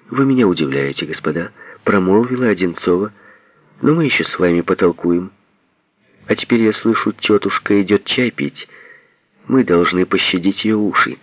«Вы меня удивляете, господа», — промолвила Одинцова. «Но мы еще с вами потолкуем. А теперь я слышу, тетушка идет чай пить. Мы должны пощадить ее уши».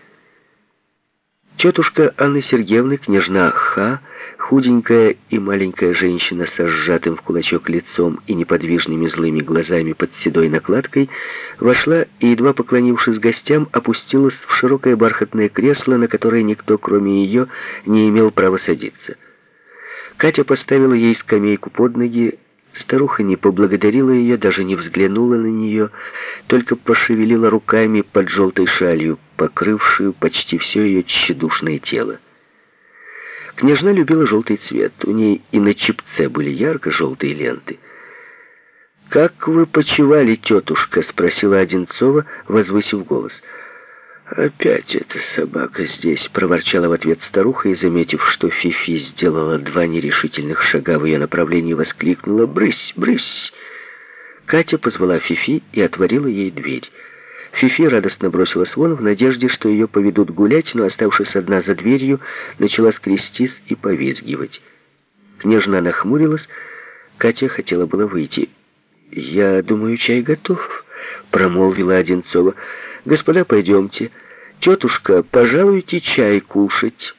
Тетушка Анны Сергеевны, княжна Ха, худенькая и маленькая женщина со сжатым в кулачок лицом и неподвижными злыми глазами под седой накладкой, вошла и, едва поклонившись гостям, опустилась в широкое бархатное кресло, на которое никто, кроме ее, не имел права садиться. Катя поставила ей скамейку под ноги. Старуха не поблагодарила ее, даже не взглянула на нее, только пошевелила руками под желтой шалью, покрывшую почти все ее тщедушное тело. Княжна любила желтый цвет, у ней и на чепце были ярко-желтые ленты. «Как вы почивали, тетушка?» — спросила Одинцова, возвысив голос. «Опять эта собака здесь», — проворчала в ответ старуха, и, заметив, что Фифи сделала 2 нерешительных шага в ее направлении, воскликнула: «Брысь, брысь!». Катя позвала Фифи и отворила ей дверь. Фифи радостно бросилась вон в надежде, что ее поведут гулять, но, оставшись одна за дверью, начала скрестись и повизгивать. Княжна нахмурилась. Катя хотела было выйти. «Я думаю, чай готов», — промолвила Одинцова. «Господа, пойдемте. Тетушка, пожалуйте чай кушать».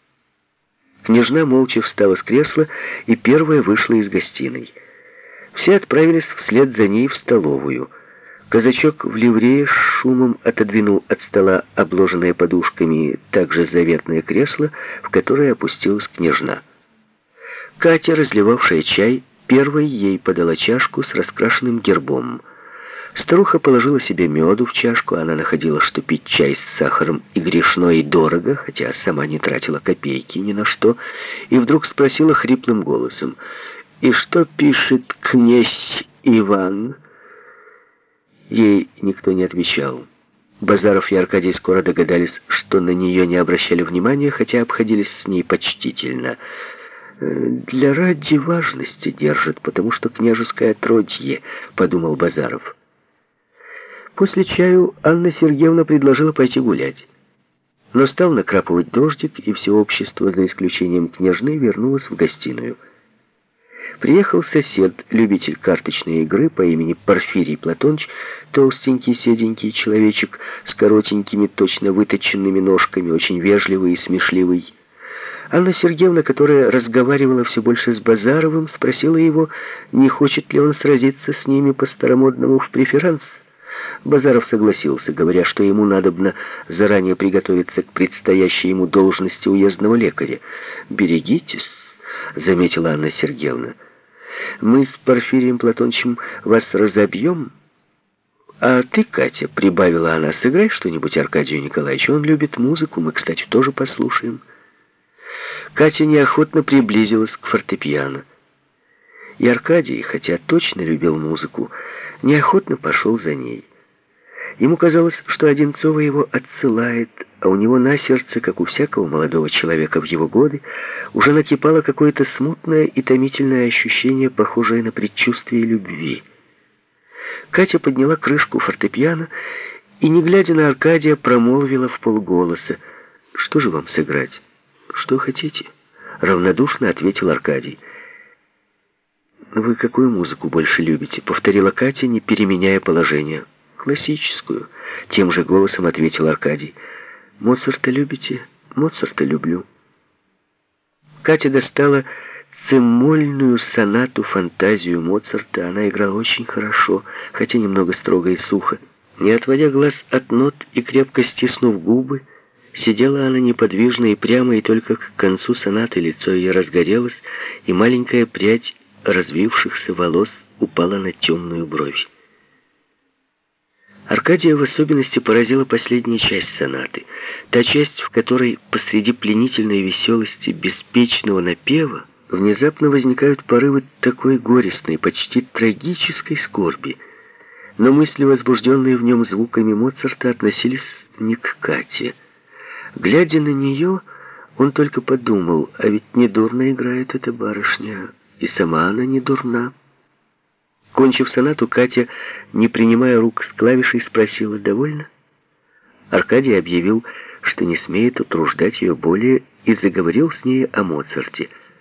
Княжна молча встала с кресла и первая вышла из гостиной. Все отправились вслед за ней в столовую. Казачок в ливрее с шумом отодвинул от стола обложенное подушками также заветное кресло, в которое опустилась княжна. Катя, разливавшая чай, первой ей подала чашку с раскрашенным гербом. Старуха положила себе меду в чашку, она находила, что пить чай с сахаром и грешно, и дорого, хотя сама не тратила копейки ни на что, и вдруг спросила хриплым голосом: «И что пишет князь Иван?» Ей никто не отвечал. Базаров и Аркадий скоро догадались, что на нее не обращали внимания, хотя обходились с ней почтительно. «Для ради важности держат, потому что княжеское отродье», — подумал Базаров. После чаю Анна Сергеевна предложила пойти гулять. Но стал накрапывать дождик, и все общество, за исключением княжны, вернулось в гостиную. Приехал сосед, любитель карточной игры по имени Порфирий Платоныч, толстенький, седенький человечек с коротенькими, точно выточенными ножками, очень вежливый и смешливый. Анна Сергеевна, которая разговаривала все больше с Базаровым, спросила его, не хочет ли он сразиться с ними по-старомодному в преферанс. Базаров согласился, говоря, что ему надобно заранее приготовиться к предстоящей ему должности уездного лекаря. «Берегитесь», — заметила Анна Сергеевна. «Мы с Порфирием Платонычем вас разобьем. А ты, Катя, — прибавила она, — сыграй что-нибудь Аркадию Николаевичу. Он любит музыку, мы, кстати, тоже послушаем». Катя неохотно приблизилась к фортепиано. И Аркадий, хотя точно любил музыку, неохотно пошел за ней. Ему казалось, что Одинцова его отсылает, а у него на сердце, как у всякого молодого человека в его годы, уже накипало какое-то смутное и томительное ощущение, похожее на предчувствие любви. Катя подняла крышку фортепиано и, не глядя на Аркадия, промолвила вполголоса: «Что же вам сыграть?» «Что хотите?» — равнодушно ответил Аркадий. «Вы какую музыку больше любите?» — повторила Катя, не переменяя положения. «Классическую», — тем же голосом ответил Аркадий. «Моцарта любите?» «Моцарта люблю». Катя достала цимольную сонату-фантазию Моцарта. Она играла очень хорошо, хотя немного строго и сухо. Не отводя глаз от нот и крепко стиснув губы, сидела она неподвижно и прямо, и только к концу сонаты лицо ее разгорелось, и маленькая прядь развившихся волос упала на темную бровь. Аркадия в особенности поразила последняя часть сонаты, та часть, в которой посреди пленительной веселости беспечного напева внезапно возникают порывы такой горестной, почти трагической скорби. Но мысли, возбужденные в нем звуками Моцарта, относились не к Кате. Глядя на нее, он только подумал: а ведь недурно играет эта барышня, и сама она не дурна. Кончив сонату, Катя, не принимая рук с клавишей, спросила: «Довольно?» Аркадий объявил, что не смеет утруждать ее более, и заговорил с ней о Моцарте.